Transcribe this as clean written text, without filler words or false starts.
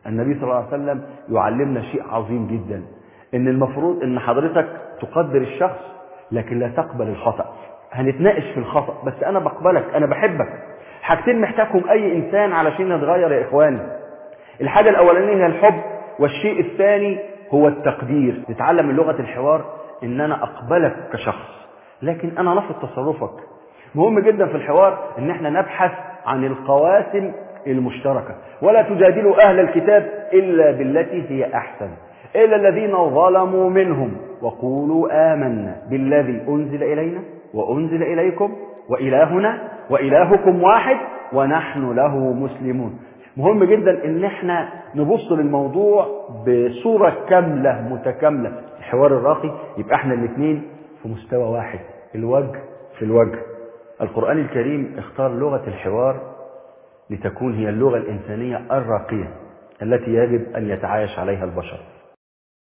النبي صلى الله عليه وسلم يعلمنا شيء عظيم جدا، ان المفروض ان حضرتك تقدر الشخص لكن لا تقبل الخطأ. هنتناقش في الخطأ، بس انا بقبلك، انا بحبك. حاجتين محتاجهم اي انسان علشان نتغير يا اخواني. الحاجة الاولانية هي الحب، والشيء الثاني هو التقدير. نتعلم من لغة الحوار ان انا اقبلك كشخص لكن انا رافض تصرفك. مهم جدا في الحوار ان احنا نبحث عن القواسم المشتركة. ولا تجادلوا اهل الكتاب الا بالتي هي احسن الا الذين ظلموا منهم وقولوا آمنا بالذي انزل الينا وانزل اليكم والهنا والهكم واحد ونحن له مسلمون. مهم جدا ان احنا نبص للموضوع بصورة كاملة متكاملة. الحوار الراقي يبقى احنا الاثنين في مستوى واحد، الوجه في الوجه. القرآن الكريم اختار لغة الحوار لتكون هي اللغة الإنسانية الراقية التي يجب أن يتعايش عليها البشر.